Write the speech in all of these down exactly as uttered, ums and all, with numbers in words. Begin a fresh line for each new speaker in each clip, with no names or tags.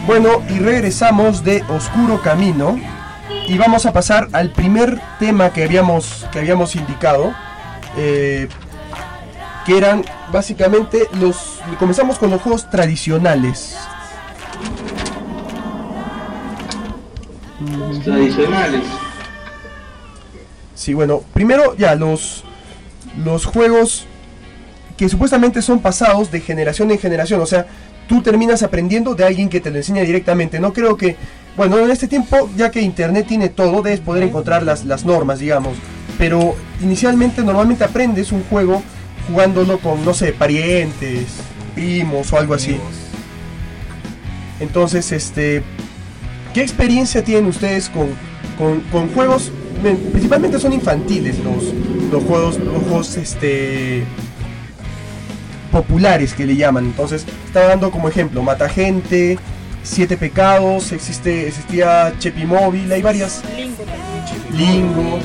Bueno, y regresamos de Oscuro Camino y vamos a pasar al primer tema que habíamos, que habíamos indicado, eh, que eran básicamente los... Comenzamos con los juegos tradicionales.
Los tradicionales.
Sí, bueno, primero ya los, los juegos que supuestamente son pasados de generación en generación, o sea, tú terminas aprendiendo de alguien que te lo enseña directamente. No creo que, bueno, en este tiempo, ya que internet tiene todo, debes poder encontrar las, las normas, digamos. Pero inicialmente, normalmente aprendes un juego jugándolo con, no sé, parientes, primos o algo así. Entonces, este, ¿qué experiencia tienen ustedes con, con, con juegos? Principalmente son infantiles los, los juegos, los juegos, este... populares que le llaman. Entonces estaba dando como ejemplo Matagente, Siete Pecados, existe, existía Chepi Móvil, hay varias.
Lingo también.
Lingo.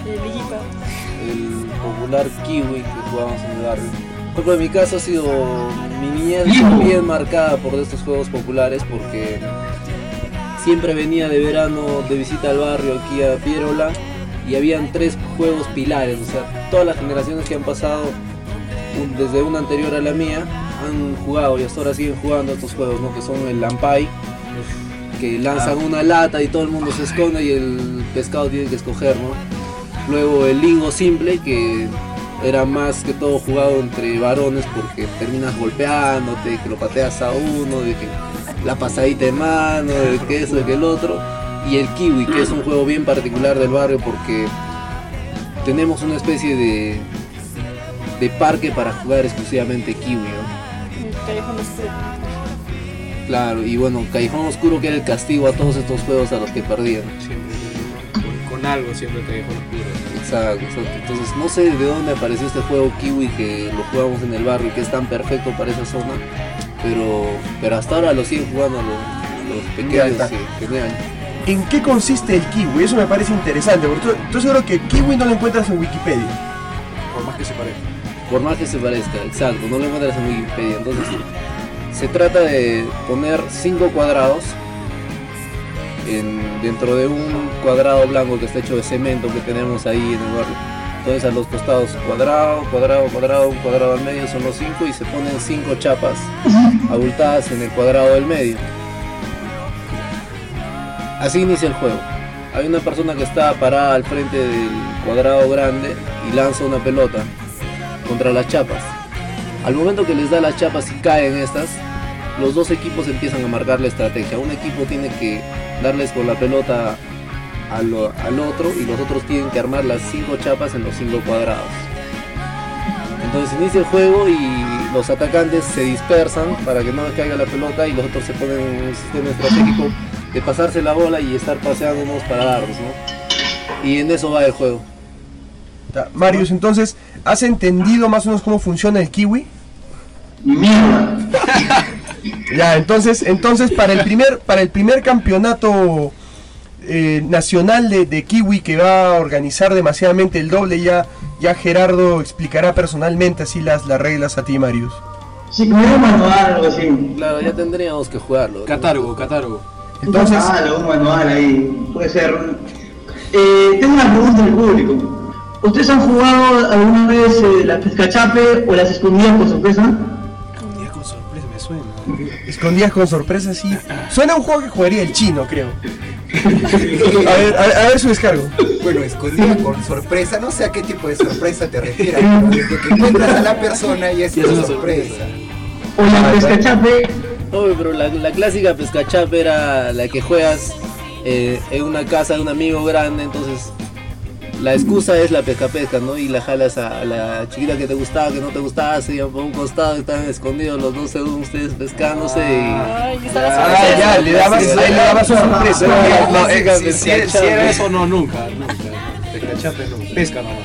El popular Kiwi que jugábamos en el barrio. Por ejemplo, en mi caso ha sido mi niñez bien marcada por estos juegos populares, porque siempre venía de verano de visita al barrio aquí a Piérola y habían tres juegos pilares, o sea, todas las generaciones que han pasado desde una anterior a la mía han jugado y hasta ahora siguen jugando estos juegos, ¿no? Que son el Lampai, que lanzan una lata y todo el mundo se esconde y el pescado tiene que escoger, ¿no? Luego el Lingo Simple, que era más que todo jugado entre varones porque terminas golpeándote, que lo pateas a uno, de que la pasadita de mano, de que eso, de que el otro. Y el Kiwi, que es un juego bien particular del barrio porque tenemos una especie de de parque para jugar exclusivamente Kiwi, ¿no?
Callejón Oscuro.
Claro, y bueno, Callejón Oscuro, que era el castigo a todos estos juegos a los que perdían.
Siempre, con, con algo, siempre Callejón Oscuro.
Exacto, exacto. Entonces no sé de dónde apareció este juego Kiwi que lo jugamos en el barrio y que es tan perfecto para esa zona, pero, pero hasta ahora lo siguen jugando los, los pequeños que tenían.
¿En qué consiste el Kiwi? Eso me parece interesante, porque estoy seguro que Kiwi no lo encuentras en Wikipedia.
Por más que se parezca.
Por más que se parezca, exacto, no lo encuentras en Wikipedia. Entonces, se trata de poner cinco cuadrados en, dentro de un cuadrado blanco que está hecho de cemento que tenemos ahí en el barrio. Entonces, a los costados, cuadrado, cuadrado, cuadrado, un cuadrado al medio son los cinco y se ponen cinco chapas abultadas en el cuadrado del medio. Así inicia el juego. Hay una persona que está parada al frente del cuadrado grande y lanza una pelota contra las chapas. Al momento que les da las chapas y caen estas, los dos equipos empiezan a marcar la estrategia. Un equipo tiene que darles con la pelota al, al otro y los otros tienen que armar las cinco chapas en los cinco cuadrados. Entonces inicia el juego y los atacantes se dispersan para que no les caiga la pelota y los otros se ponen en un sistema estratégico de pasarse la bola y estar paseándonos para darnos, ¿no? Y en eso va el juego.
Marius, entonces, ¿has entendido más o menos cómo funciona el Kiwi?
Mierda.
Ya, entonces, entonces para el primer, para el primer campeonato eh, nacional de, de Kiwi que va a organizar demasiadamente el doble, ya, ya Gerardo explicará personalmente así las, las reglas a ti, Marius.
Sí, como un manual, algo así.
Claro, ya tendríamos que jugarlo, ¿no?
Catálogo, catálogo.
Entonces,
un manual, un manual ahí, puede ser. Eh, tengo una pregunta del público. ¿Ustedes han jugado alguna vez eh, la pescachape o las escondidas por sorpresa?
Escondidas con sorpresa, me suena.
Escondidas con sorpresa, sí. Suena a un juego que jugaría el chino, creo. A ver, a, a ver su descargo.
Bueno, escondida con sorpresa, no sé a qué tipo de sorpresa te refieres. Desde que encuentras a la persona y es
Y es
una
una
sorpresa.
O la pescachape.
Oye, pero la, la clásica pescachap era la que juegas eh, en una casa de un amigo grande, entonces la excusa es la pesca pesca, ¿no? Y la jalas a, a la chiquita que te gustaba, que no te gustaba, se iban por un costado, estaban escondidos los dos según ustedes pescándose y...
Ay, está la
Ah,
sorpresa.
ya, le dabas, le dabas su sorpresa.
No, no,
Clásica
eh, si, si,
pescachape.
si era eso, no, nunca, nunca. Pescachape no, pesca nomás.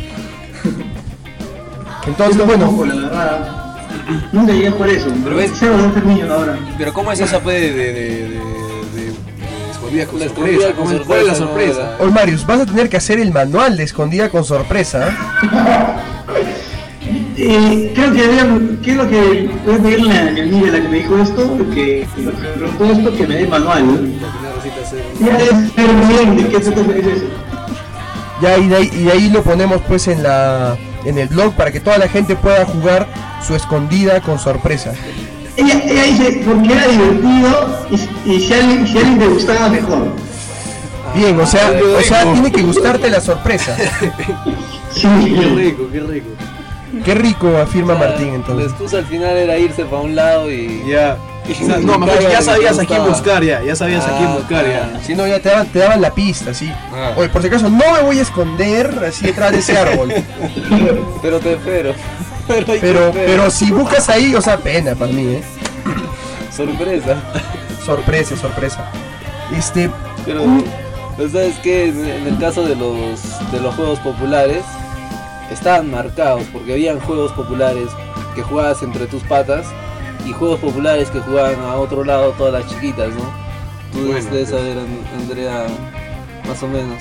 Entonces, bueno,
La verdad. Nunca llegué por eso.
Pero ves-
Cero de este niño ahora.
Pero ¿cómo es esa pues de, de, de, de, de, de escondidas con
La
sorpresa?
escondida con
¿Cómo es- ¿Cuál es la
sorpresa, no?
sorpresa?
hoy Marius, vas a tener que hacer el manual de escondida con sorpresa. ¿Eh?
Eh, creo que había, ¿qué es lo que voy a pedirle a mi amiga la que me dijo esto? Que lo que me preguntó esto, que me dé manual, ¿no? Ya es, pero bien, ¿de qué se trata eso?
Ya, y de, ahí, y de ahí lo ponemos pues en la en el blog para que toda la gente pueda jugar su escondida con sorpresa.
Ella, ella dice, porque era divertido y, y si, a alguien, si a alguien te gustaba, mejor.
Bien, o sea, o sea, tiene que gustarte la sorpresa.
Sí,
Qué rico, qué rico.
Qué rico, afirma
O sea,
Martín
La
entonces.
excusa al final era irse para un lado y...
Ya. O sea, no, mejor ya sabías a quién buscar ya, ya sabías a quién buscar ya.
Si no, ya te daban, te daban la pista, así.
Ah.
Oye, por si acaso, no me voy a esconder así detrás de ese árbol.
Pero te espero. Pero, hay que
Pero,
esperar.
pero si buscas ahí, o sea, pena para mí, ¿eh?
Sorpresa.
Sorpresa, sorpresa. Este,
Pero, pero ¿sabes qué? En, en el caso de los, de los juegos populares, estaban marcados, porque habían juegos populares que jugabas entre tus patas y juegos populares que jugaban a otro lado todas las chiquitas, ¿no? Tú
Bueno,
debes
pues.
saber, An- Andrea, más o menos.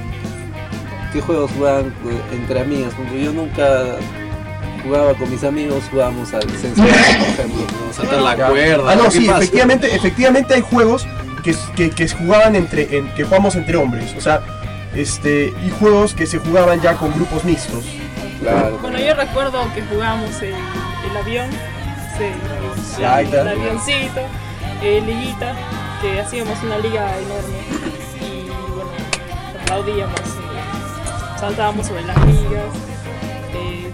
¿Qué juegos jugaban eh, entre amigas? Porque yo nunca jugaba con mis amigos, jugábamos al Sensei, por ejemplo.
No, saltar la
ya.
cuerda.
Ah, no,
¿qué
sí,
pasa?
efectivamente, efectivamente hay juegos que, que, que se jugaban entre, en, que jugamos entre hombres, o sea, este, y juegos que se jugaban ya con grupos mixtos.
Claro.
Bueno, yo recuerdo que jugábamos el, el avión, sí, el,
Ahí está.
el avioncito, eh, liguita, que hacíamos una liga enorme y bueno, aplaudíamos, eh, saltábamos sobre las ligas, eh,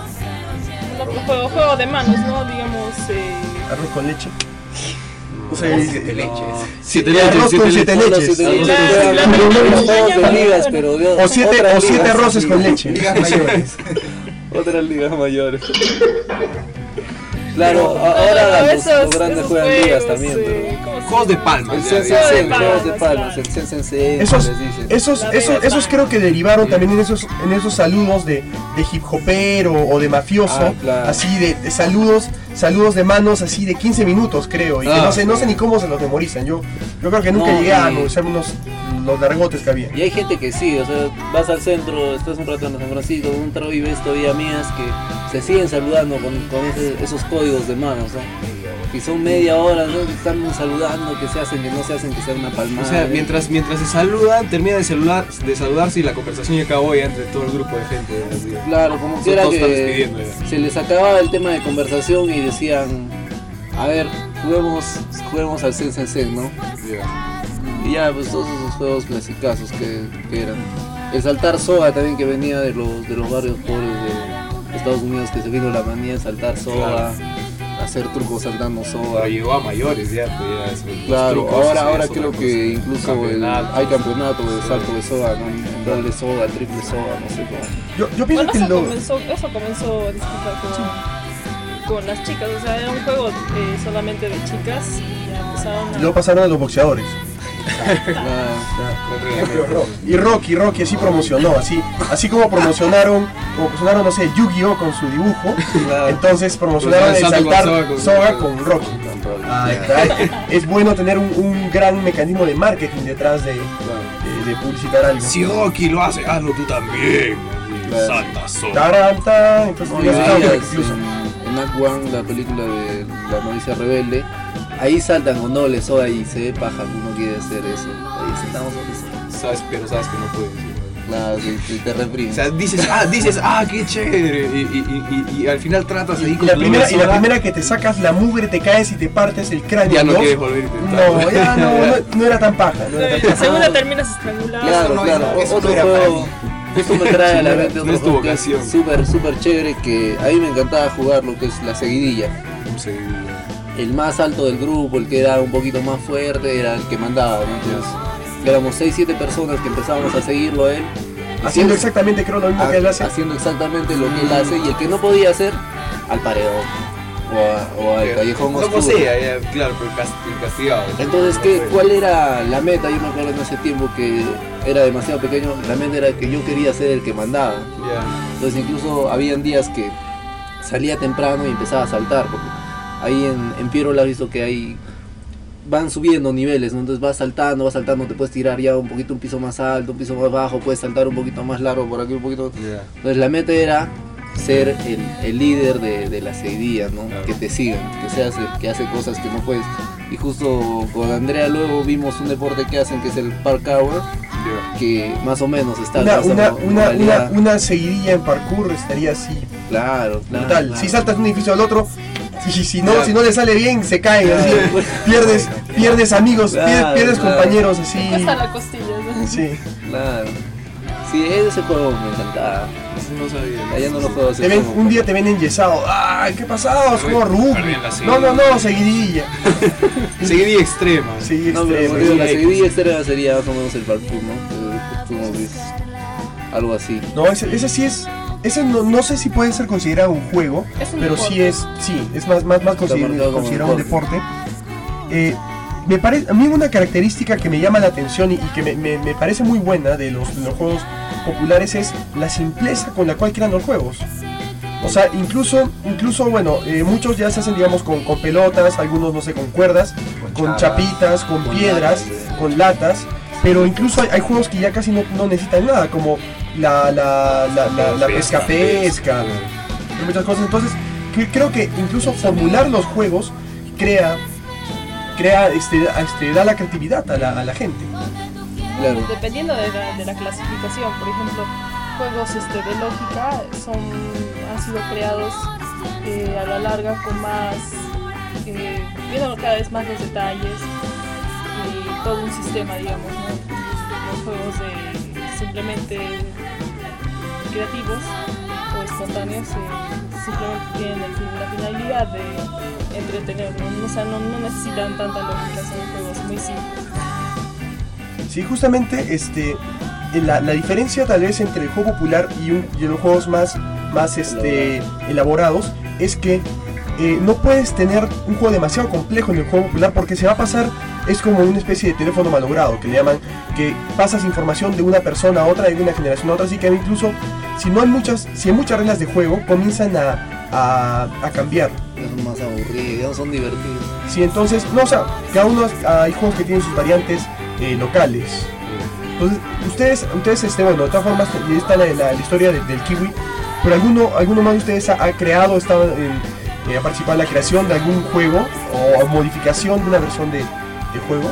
los los juegos, juegos de manos, ¿no? Digamos, eh,
Arroz con leche. O sea,
Siete leches.
Siete
Y arroz
leches,
con
siete
siete
leches.
leches.
Siete
la-
leches.
la-
Juegos
la-
de ligas, pero de
O siete,
otras
o siete
ligas,
arroces
sí.
con leche.
Ligas mayores.
Otras ligas mayores. Claro,
pero,
ahora
pero
los,
esos-
los grandes
esos
juegan ligas
juegos,
también,
eh,
pero...
¿cómo se
Juegos de
llama?
palmas.
El
ya,
Sensen,
ya.
Juegos de
juegos de
palmas,
palmas,
claro.
el Sensen Sensen,
Esos,
les dicen.
esos,
La
esos,
regla
esos
es
creo que derivaron también en esos, en esos saludos de, de hip hopero o de mafioso,
Ah, claro.
así de, de saludos, saludos de manos así de quince minutos creo, y que
Ah,
no sé, no
sí.
sé ni cómo se los memorizan. Yo, yo creo que nunca
No,
llegué a
y-
anunciar unos los largotes que había.
Y hay gente que sí, o sea, vas al centro, estás un rato en San Francisco, un trago y ves todavía amigas que se siguen saludando con, con ese- esos códigos de manos, ¿no? Y son media hora, ¿no? Que están saludando, que se hacen, que no se hacen, que sea una palmada.
O sea, mientras, mientras se saludan, termina de, saludar, de saludarse y la conversación ya acabó ya entre todo el grupo de gente. Así.
Claro, como
Son
que era
todos están
que
despidiendo ya.
se les acababa el tema de conversación y decían, a ver, juguemos, juguemos al Sen Sen Sen, ¿no? Y ya, pues todos esos juegos clasicazos que, que eran. El saltar soga también, que venía de los, de los barrios pobres de Estados Unidos, que se vino la manía de saltar soga, hacer trucos saltando
Pero
soga.
llegó a mayores ya, pues ya es- los
Claro,
trucos,
ahora,
sí,
ahora
es
creo
otra
que
cosa.
incluso el-
Campeonatos.
hay campeonato de
Sí.
salto de soga, ¿no? Doble soga, triple soga, no sé cómo.
Yo, yo pienso
Bueno,
que
eso
lo,
comenzó, eso comenzó disculpa, con, con las chicas, o sea, era un juego eh, solamente de chicas y ya empezaron a...
lo pasaron a los boxeadores.
Ah,
Y Rocky, Rocky así promocionó, así, así como promocionaron, como promocionaron, no sé, Yu-Gi-Oh con su dibujo,
claro.
entonces promocionaron el
Salto con
saltar
soga con-
soga con Rocky. Ahí está. Es bueno tener un, un gran mecanismo de marketing detrás de, de, de publicitar algo.
Si Rocky lo hace, hazlo tú también.
Claro.
Salta sola.
Taranta, entonces
No, y
ya se estaba
veías
incluso.
en, en Act One, la película de La novicia rebelde, ahí saltan con doble soga y se ve paja, uno quiere hacer eso. Ahí saltamos con eso.
Sabes, pero sabes que no puedes.
Claro, sí, sí, te reprime.
O sea, dices, ah, dices, ah, qué chévere. Y, y, y, y al final tratas ahí
Y
con
la,
tu
primera, y la
soga,
primera que te sacas la mugre, te caes y te partes el cráneo.
ya no
¿no?
quieres volver a intentar.
No, ya no, no, no era tan paja. No era tan
La
paja.
segunda terminas estrangulado.
Claro,
no
claro,
es- eso
otro
no era para
juego. Esto me trae a la
No era-
mente
no
otro
es tu
juego que es
vocación.
súper, súper chévere, que a mí me encantaba jugar, lo que es la seguidilla.
Sí.
El más alto del grupo, el que era un poquito más fuerte, era el que mandaba, ¿no? Entonces, éramos seis siete personas que empezábamos a seguirlo a él.
Haciendo
Siempre-
exactamente creo lo mismo que él hace.
haciendo exactamente lo que él hace, y el que no podía hacer, al paredón o, a- o al callejón
Como
oscuro.
sea, ya, claro, pero cast- el castigado.
Entonces, ¿qué, ¿cuál era la meta? Yo me acuerdo en ese tiempo que era demasiado pequeño, la meta era que yo quería ser el que mandaba.
Ya.
Entonces incluso habían días que salía temprano y empezaba a saltar, porque ahí en, en Piero has visto que hay van subiendo niveles, ¿no? Entonces vas saltando, vas saltando, te puedes tirar ya un poquito un piso más alto, un piso más bajo, puedes saltar un poquito más largo por aquí, un poquito.
Ya.
Entonces la meta era ser el, el líder de, de la seguidilla, ¿no? Claro. Que te sigan, que seas el que hace cosas que no puedes. Y justo con Andrea luego vimos un deporte que hacen que es el parkour, yeah. que más o menos está
una, una, una, una, una seguidilla en parkour estaría así.
Claro, claro,
claro. Si saltas de un edificio al otro, y si no, claro. si no le sale bien, se caen, claro. así, pierdes, pierdes amigos, claro, pierdes, pierdes claro. compañeros así.
Hasta la costilla, ¿no?
Sí.
Claro. Sí, ese juego me encantaba.
No sabía.
Allá no lo puedo hacer.
Ven, un día te ven enyesado. ¡Ay, qué pasado! Es como rugby. No, no, no, seguidilla.
Seguidilla extrema.
Sí,
no,
extrema.
Pero, la seguidilla extrema sería más o menos el parkour, ¿no? Tú no ves algo así.
No, ese, ese sí es. Ese no, no sé si puede ser considerado un juego,
es un
pero
deporte.
sí es, sí, es más, más, más considerado, considerado un deporte. Eh, me parece, a mí una característica que me llama la atención y, y que me, me, me parece muy buena de los, de los juegos populares es la simpleza con la cual crean los juegos. O sea, incluso, incluso bueno, eh, muchos ya se hacen, digamos, con, con pelotas, algunos, no sé, con cuerdas, con, con chapitas, con, con piedras, latas, con latas, pero incluso hay, hay juegos que ya casi no, no necesitan nada, como la, la, la, la, la pesca, pesca, y muchas cosas. Entonces, que, creo que incluso formular los juegos crea, crea este, este, da la creatividad a la, a la gente.
Claro. Dependiendo de la, de la clasificación, por ejemplo, juegos este, de lógica son, han sido creados eh, a la larga con más, eh, viendo cada vez más los detalles y todo un sistema, digamos, ¿no? Los juegos de simplemente creativos o espontáneos eh, simplemente tienen el, la finalidad de entretener, ¿no? O sea, no, no necesitan tanta lógica, son juegos muy simples.
Sí, justamente este, la, la diferencia tal vez entre el juego popular y, un, y los juegos más, más este, elaborados es que eh, no puedes tener un juego demasiado complejo en el juego popular porque se va a pasar, es como una especie de teléfono malogrado que le llaman, que pasas información de una persona a otra, de una generación a otra, así que incluso si no hay muchas, si hay muchas reglas de juego comienzan a, a, a cambiar.
Son más aburridos, no son divertidos.
Sí, entonces, no, o sea, cada uno hay juegos que tienen sus variantes Eh, locales. Entonces, ustedes, ustedes este, bueno, de todas formas, está la, la, la historia de, del Kiwi, pero alguno, alguno más de ustedes ha, ha creado, estado en, eh, ha participado en la creación de algún juego o modificación de una versión de, de juego.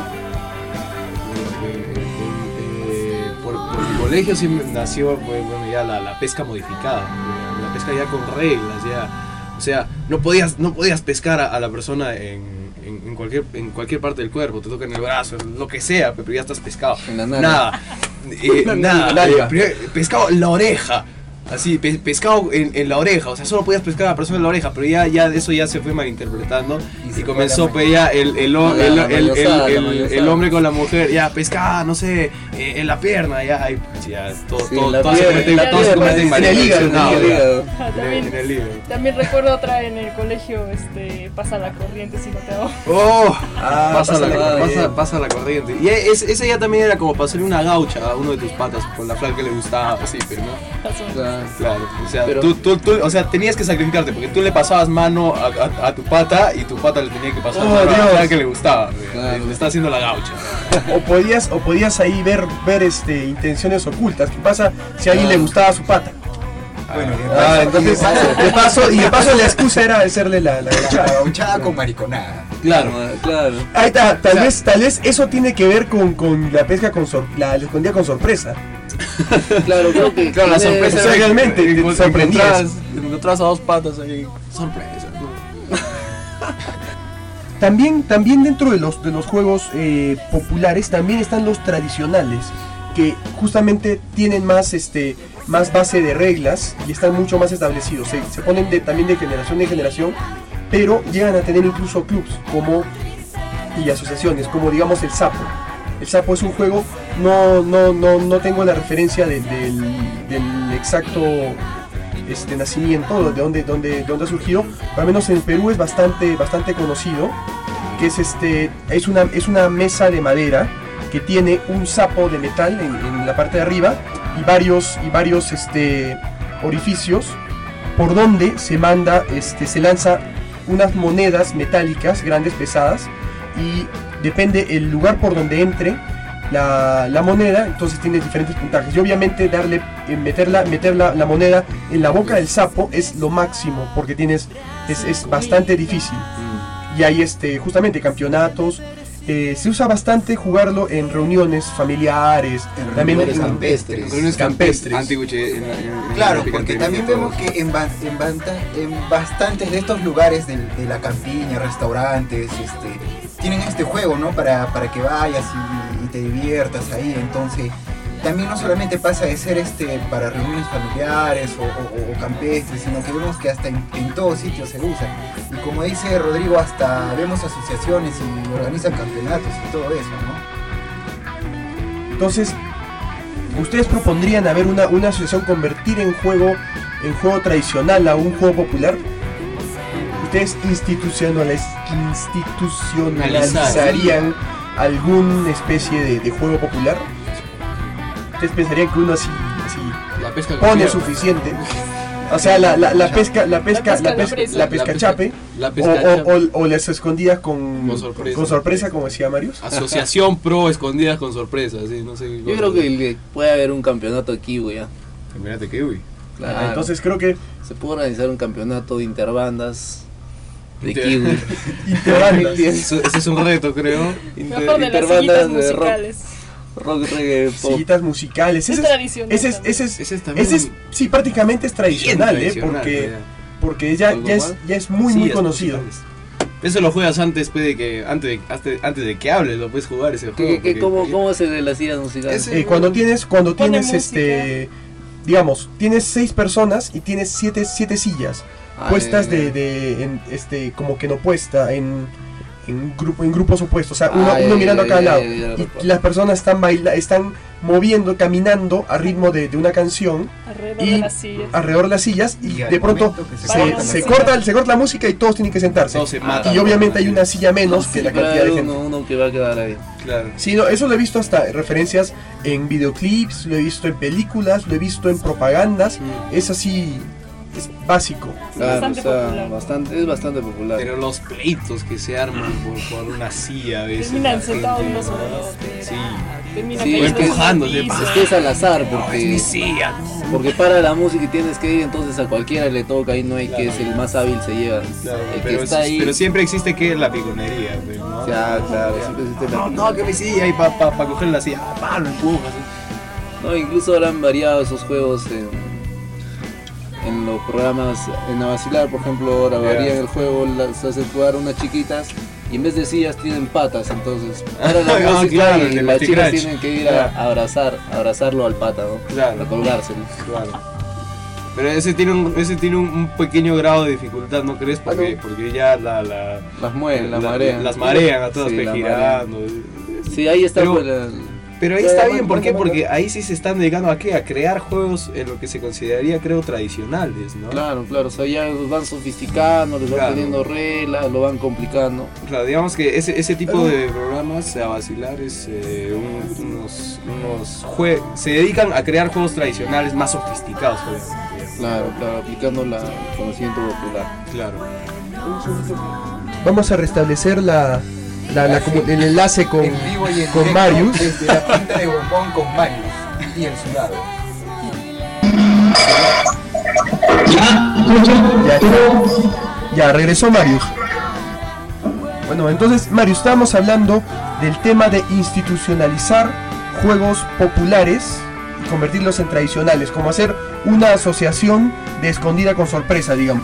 Eh, eh, por, por mi colegio sí nació pues, bueno, ya la, la pesca modificada, la pesca ya con reglas, ya, o sea, no podías, no podías pescar a, a la persona en En, en, cualquier, en cualquier parte del cuerpo, te toca en el brazo, lo que sea, pero ya estás pescado.
En la nada.
Nada. Eh, nada. Eh, pescado en la oreja. Así, pe pescado en, en la oreja. O sea, solo podías pescar a la persona en la oreja, pero ya, ya eso ya se fue malinterpretando. Y, y comenzó pues ya el, el, el, el, el, el, el hombre con la mujer, ya pescada, no sé, eh, en la pierna, ya, ay, ya todo,
sí,
todo,
todo
todo se cometen, todo se cometen
en el hígado.
También,
en el hígado.
También recuerdo otra en el colegio, este, pasa la corriente si no te ahogas.
Oh,
ah,
pasa,
pasa,
la,
la
pasa, pasa la corriente. Y es, ese ya también era como para hacerle una gaucha a uno de tus patas con la flaca que le gustaba, así, pero no.
Claro.
Claro, o sea,
pero,
tú, tú, tú, o sea, tenías que sacrificarte porque tú le pasabas mano a, a, a tu pata y tu pata le tenía que pasar
oh,
mano
Dios.
a la flaca que le gustaba.
Claro.
Le, le está haciendo la gaucha.
O podías, o podías ahí ver, ver este, intenciones ocultas. ¿Qué pasa si a alguien ah. le gustaba su pata?
Bueno,
ah, entonces de paso, y de paso la excusa era hacerle la, la gauchada.
gauchada con mariconada.
Claro,
claro.
Ahí está, tal o sea, vez, tal vez eso tiene que ver con, con la pesca con sor la, la escondida con sorpresa.
Claro, creo que
claro, la sorpresa
o sea, realmente te, te sorprendías.
Encontrabas a dos patas ahí, sorpresa.
También, también dentro de los, de los juegos eh, populares también están los tradicionales, que justamente tienen más, este, más base de reglas y están mucho más establecidos. Se, se ponen de, también de generación en generación, pero llegan a tener incluso clubs como, y asociaciones, como digamos el Sapo. El Sapo es un juego, no, no, no, no tengo la referencia de, de, del exacto este, nacimiento, de dónde, dónde, dónde ha surgido, pero al menos en Perú es bastante, bastante conocido, que es, este, es, una, es una mesa de madera que tiene un sapo de metal en, en la parte de arriba y varios, y varios este, orificios por donde se manda, este, se lanza unas monedas metálicas grandes, pesadas, y depende el lugar por donde entre, la, la moneda, entonces tienes diferentes puntajes. Y obviamente darle, eh, meter, la, meter la, la moneda en la boca del sapo es lo máximo, porque tienes, es, es bastante difícil. Y hay este, justamente campeonatos. Eh, se usa bastante jugarlo en reuniones familiares,
En
también
reuniones
en-
campestres.
en reuniones campestres.
Antiguche, en, en,
Claro,
en-
porque
en-
también
en-
vemos que en, ba- en, banta- en bastantes de estos lugares de, de la campiña, restaurantes, este, tienen este juego, ¿no? Para, para que vayas y, y te diviertas ahí. Entonces, también no solamente pasa de ser este para reuniones familiares o, o- o campestres, sino que vemos que hasta en, en todos sitios se usa. Y como dice Rodrigo, hasta vemos asociaciones y organizan campeonatos y todo eso, ¿no?
Entonces, ¿ustedes propondrían haber una, una asociación, convertir en juego, en juego tradicional a un juego popular? ¿Ustedes institucionales, institucionalizarían alguna especie de, de juego popular? ¿Ustedes pensarían que uno así, así
La pesca
pone
coquillera.
suficiente? O sea, la, la, la pesca, la pesca, la
La pesca
pesca,
sorpresa.
la pesca chape,
La
o,
pesca
o, o, o las escondidas con,
Con sorpresa.
con sorpresa, como decía Marius.
Asociación Pro Escondidas con Sorpresas, sí, no sé qué
Yo
cosa.
creo que le- puede haber un campeonato aquí, güey. ya.
Mírate que, uy.
Claro.
Ah, entonces creo que
Se puede organizar un campeonato de interbandas de
Inter-
kiwi.
interbandas.
Eso- Ese es un reto, creo.
Mejor de las
interbandas
sillitas
de rock.
musicales.
Rock, reggae, pop.
Sillitas musicales.
Es
Ese es,
tradicional
ese es,
también.
ese es,
Ese es también
ese es- sí, prácticamente es tradicional,
bien
¿eh?
tradicional,
Porque,
ya.
porque ya,
¿Algo
ya, es,
más?
ya es muy,
Sí,
muy
es
conocido.
musicales. Eso lo juegas antes, pues, de que, antes, de, antes, antes de que hables, lo puedes jugar ese juego.
¿Qué, qué,
porque-
cómo, ¿Cómo se de las sillas musicales?
Ese-
Eh, cuando tienes, cuando
Pone
tienes
música.
este, digamos, tienes seis personas y tienes siete, siete sillas
Ah,
puestas
ya, ya.
de, de en, este, como que no puesta en, en grupo, en grupos opuestos, o sea, uno,
Ah, ya,
uno
ya,
mirando a
ya,
cada
ya,
lado
ya, ya,
y
recuerdo.
las personas están baila, están moviendo, caminando a ritmo de, de una canción
Alrededor
y
de las sillas.
alrededor de las sillas y
Y al
de pronto
momento que se
se,
corta la
se
música.
corta, se corta la música y todos tienen que sentarse.
Todos se matan.
Y obviamente hay una silla menos que la
Siempre
cantidad
hay
de gente.
uno, uno que va a quedar ahí.
Claro.
Sí, no, eso lo he visto hasta referencias en videoclips, lo he visto en películas, lo he visto en propagandas. Es así, es básico.
Claro,
Bastante
o sea,
popular.
bastante, es bastante popular.
Pero los pleitos que se arman por, por una silla a veces.
Terminan
la
sentados
gente-
uno sobre otro.
Sí.
Terminan
Sí,
cayendo
es que-
empujándose,
en el piso.
Es que es al azar,
No, es
porque,
mi silla.
porque para la música y tienes que ir, entonces a cualquiera le toca y no hay que
Claro.
es el más hábil se lleva.
Claro,
el que
pero,
está
es-
ahí.
pero siempre existe que la piconería, pues, ¿no?
Ya, claro, siempre existe la-
No, no, que mi silla y para pa, pa coger la silla, pa, lo empujas. ¿sí?
No, incluso ahora han variado esos juegos en, en los programas, en Avacilar, por ejemplo, ahora
Ya.
varían el juego, las hacen jugar unas chiquitas y en vez de sillas tienen patas, entonces para la
Ah,
música
claro,
y
el
las chicas
Scratch.
tienen que ir a, a abrazar, a abrazarlo al pata, ¿no?
Claro.
A colgárselo.
Claro. Pero ese tiene un, ese tiene un, un pequeño grado de dificultad, ¿no crees? Porque, porque ya la, la,
Las mueven, las
la-
marean.
las marean a todas,
Sí,
pues,
las
girando.
Sí, ahí está
Pero-
pues, la-
Pero ahí
Ya,
está
ya,
bien,
ya,
¿por
ya,
qué?
ya.
Porque ahí sí se están dedicando a qué? A crear juegos en lo que se consideraría, creo, tradicionales, ¿no?
Claro, claro, o sea, ya los van sofisticando, les van
Claro.
poniendo reglas, lo van complicando.
Claro, digamos que ese, ese tipo de programas a vacilar es eh, un- unos, unos jue se dedican a crear juegos tradicionales más sofisticados, obviamente.
Claro, claro, aplicando la, el conocimiento popular.
Claro.
Vamos a restablecer la, la- la comu- el enlace con,
En vivo y en
con
directo
Marius.
desde la pinta de bombón con Marius y el sudado.
Ya, ya regresó Marius. Bueno, entonces Marius, estábamos hablando del tema de institucionalizar juegos populares y convertirlos en tradicionales, como hacer una asociación de escondida con sorpresa, digamos.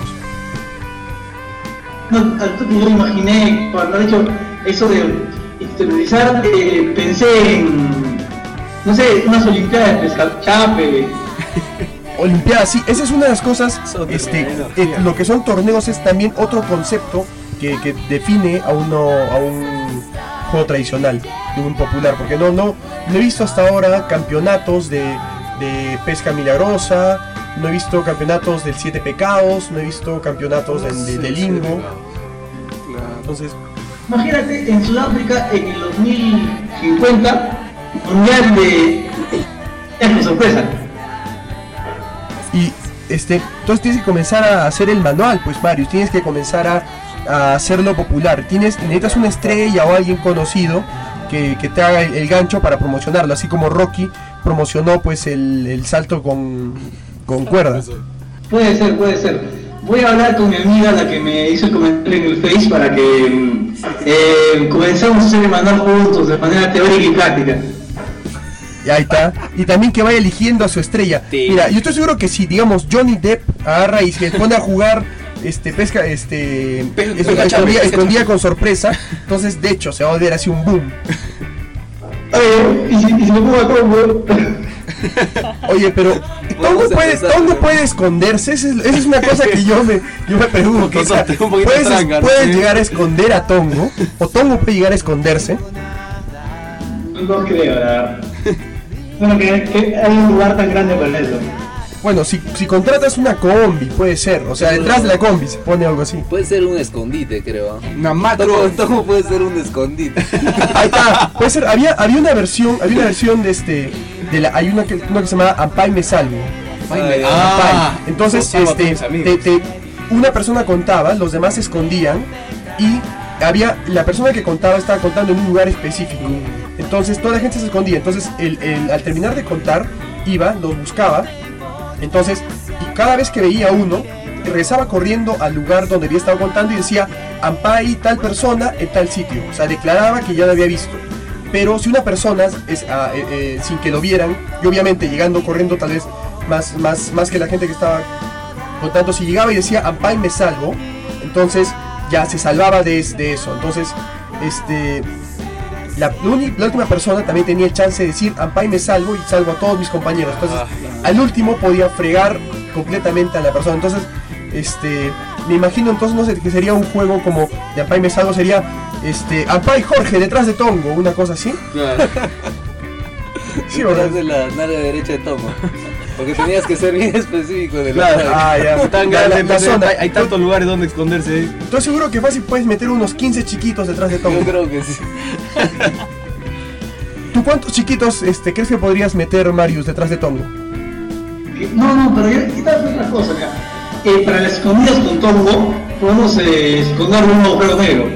No, algo que yo imaginé cuando he hecho eso de exteriorizar, eh, pensé en, no sé, unas olimpiadas de pescachape.
Olimpiadas, sí, esa es una de las cosas,
Eso te
este,
me da
eh,
energía.
lo que son torneos es también otro concepto que, que define a uno a un juego tradicional, de un popular, porque no, no, no he visto hasta ahora campeonatos de, de pesca milagrosa, no he visto campeonatos del siete pecados, no he visto campeonatos del, de, de limbo, entonces,
Imagínate en Sudáfrica en el dos mil cincuenta, mundial de... Es mi sorpresa.
y este, entonces tienes que comenzar a hacer el manual, pues Marius, tienes que comenzar a, a hacerlo popular, tienes, necesitas una estrella o alguien conocido que, que te haga el, el gancho para promocionarlo, así como Rocky promocionó pues el, el salto con, con cuerdas.
Puede ser, puede ser. Voy a hablar con mi amiga, la que me hizo el comentario en el Face, para que eh, comenzamos a hacer el manual juntos de manera teórica y práctica.
Y ahí está. Y también que vaya eligiendo a su estrella.
Sí.
Mira, yo estoy seguro que si, digamos, Johnny Depp agarra y se pone a jugar este pesca, este
Pesca-
es-
pesca-
escondida,
pesca-
escondida con sorpresa, entonces de hecho se va a volver así un boom.
Oye, y si, y si me pongo a combo.
Oye, pero Tongo
Vamos a
puede,
empezar,
Tongo
pero-
puede esconderse, esa es, esa es una cosa que yo me, yo me pregunto. O sea,
Un poquito- un poquito
¿puedes,
tranca, ¿no?
puedes
Sí.
llegar a esconder a Tongo? ¿O Tongo puede llegar a esconderse?
No creo, la verdad. Bueno, que, que hay un lugar tan grande para eso.
Bueno, si, si contratas una combi, puede ser. O sea, detrás de la combi se pone algo así.
Puede ser un escondite, creo.
Una
¿Cómo,
macro.
cómo puede ser un escondite?
Ahí está, puede ser, había, había una versión, había una versión de este, de la, hay una que, una que se llama Ampai Me Salvo.
Ay,
Ah,
Ampai. Entonces,
salva a todos
este,
mis
te,
amigos.
te- una persona contaba, los demás se escondían y había, la persona que contaba estaba contando en un lugar específico. Entonces toda la gente se escondía. Entonces, el, el- al terminar de contar, iba, los buscaba. Entonces, y cada vez que veía uno, regresaba corriendo al lugar donde había estado contando y decía, Ampai tal persona en tal sitio. O sea, declaraba que ya lo había visto. Pero si una persona, es, ah, eh, eh, sin que lo vieran, y obviamente llegando corriendo tal vez más, más, más que la gente que estaba contando, si llegaba y decía, Ampai me salvo, entonces ya se salvaba de, de eso. Entonces, este... La, la uni- la última persona también tenía el chance de decir Ampai me salvo y salvo a todos mis compañeros. Entonces, al último podía fregar completamente a la persona. Entonces, este, me imagino entonces no sé que sería un juego como de Ampai me salvo, sería este Ampai Jorge detrás de Tongo, una cosa así.
Claro.
Sí,
Detrás
¿verdad?
de la nalga derecha de Tomo. Porque tenías que ser bien específico de
Claro.
la
Ah, ya.
Tan
La-
grande,
la- la
pues,
zona.
hay, hay tantos lugares donde esconderse.
Estoy seguro que fácil puedes meter unos quince chiquitos detrás de Tongo.
Yo creo que sí.
¿Tú cuántos chiquitos este, crees que podrías meter, Marius, detrás de Tongo?
No, no, pero yo quitarte otra cosa acá. Eh, para las escondidas con Tongo, podemos eh, esconder un agujero negro.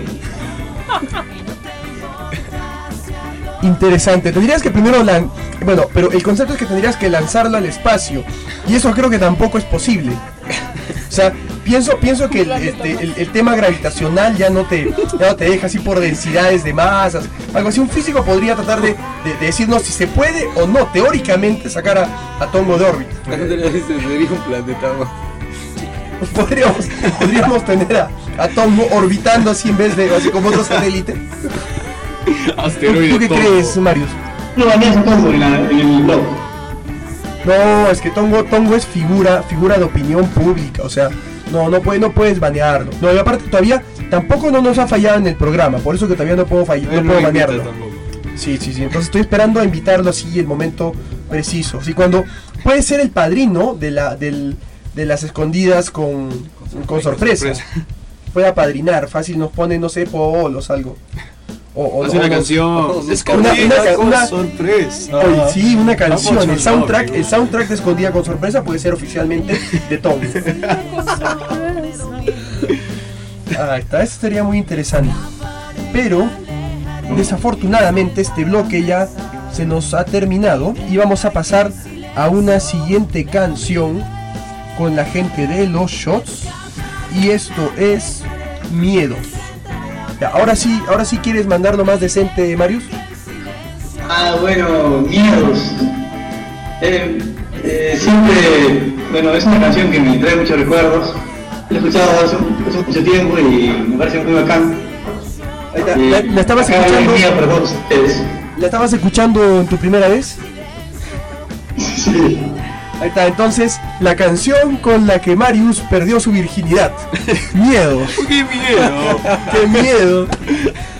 Interesante. Tendrías que primero lan... Bueno, pero el concepto es que tendrías que lanzarlo al espacio. Y eso creo que tampoco es posible. O sea, pienso, pienso que el, este, el, el tema gravitacional ya no, te, ya no te deja así por densidades de masas. Algo así, un físico podría tratar de, de- de decirnos si se puede o no, teóricamente, sacar a, a Tongo de órbita.
Andrea dice, sería un planeta más.
Podríamos, podríamos tener a, a Tongo orbitando así en vez de así como otro satélite. ¿Tú,
Asteroide
tú qué
Tongo.
crees, Marius?
No baneas a Tongo en, la, en el blog.
No, es que Tongo, Tongo es figura, figura de opinión pública, o sea, no, no puede, no puedes banearlo. No, y aparte todavía tampoco no nos ha fallado en el programa, por eso que todavía no puedo fallar, no
Él
puedo
no invita
banearlo.
tampoco.
Sí, sí, sí. Entonces estoy esperando a invitarlo así el momento preciso. Así cuando puede ser el padrino de la, del, de las escondidas con, con sorpresa. Puede apadrinar, fácil nos pone, no sé, polos, algo. O, o-
Hace
o
una
nos-
canción.
una-
Escondida
una-
con
una-
sorpresa.
Oye, sí, una canción.
Vamos,
El soundtrack,
Jorge.
el soundtrack de Escondida con Sorpresa puede ser oficialmente de Tongo. Ah, está, eso sería muy interesante. Pero, desafortunadamente, este bloque ya se nos ha terminado y vamos a pasar a una siguiente canción con la gente de los shots. Y esto es Miedos. Ya, ahora sí, ahora sí quieres mandarlo más decente, Marius.
Ah, bueno, miedos. Eh, eh, siempre, bueno, es una canción que me trae muchos recuerdos. La he escuchado hace, hace mucho tiempo y me parece muy bacán.
Ahí está.
Eh,
¿La, la estabas
acá
escuchando?
es mía para todos ustedes.
¿La estabas escuchando en tu primera vez?
Sí.
Ahí está, entonces, la canción con la que Marius perdió su virginidad. Miedos.
¡Qué miedo!
¡Qué miedo!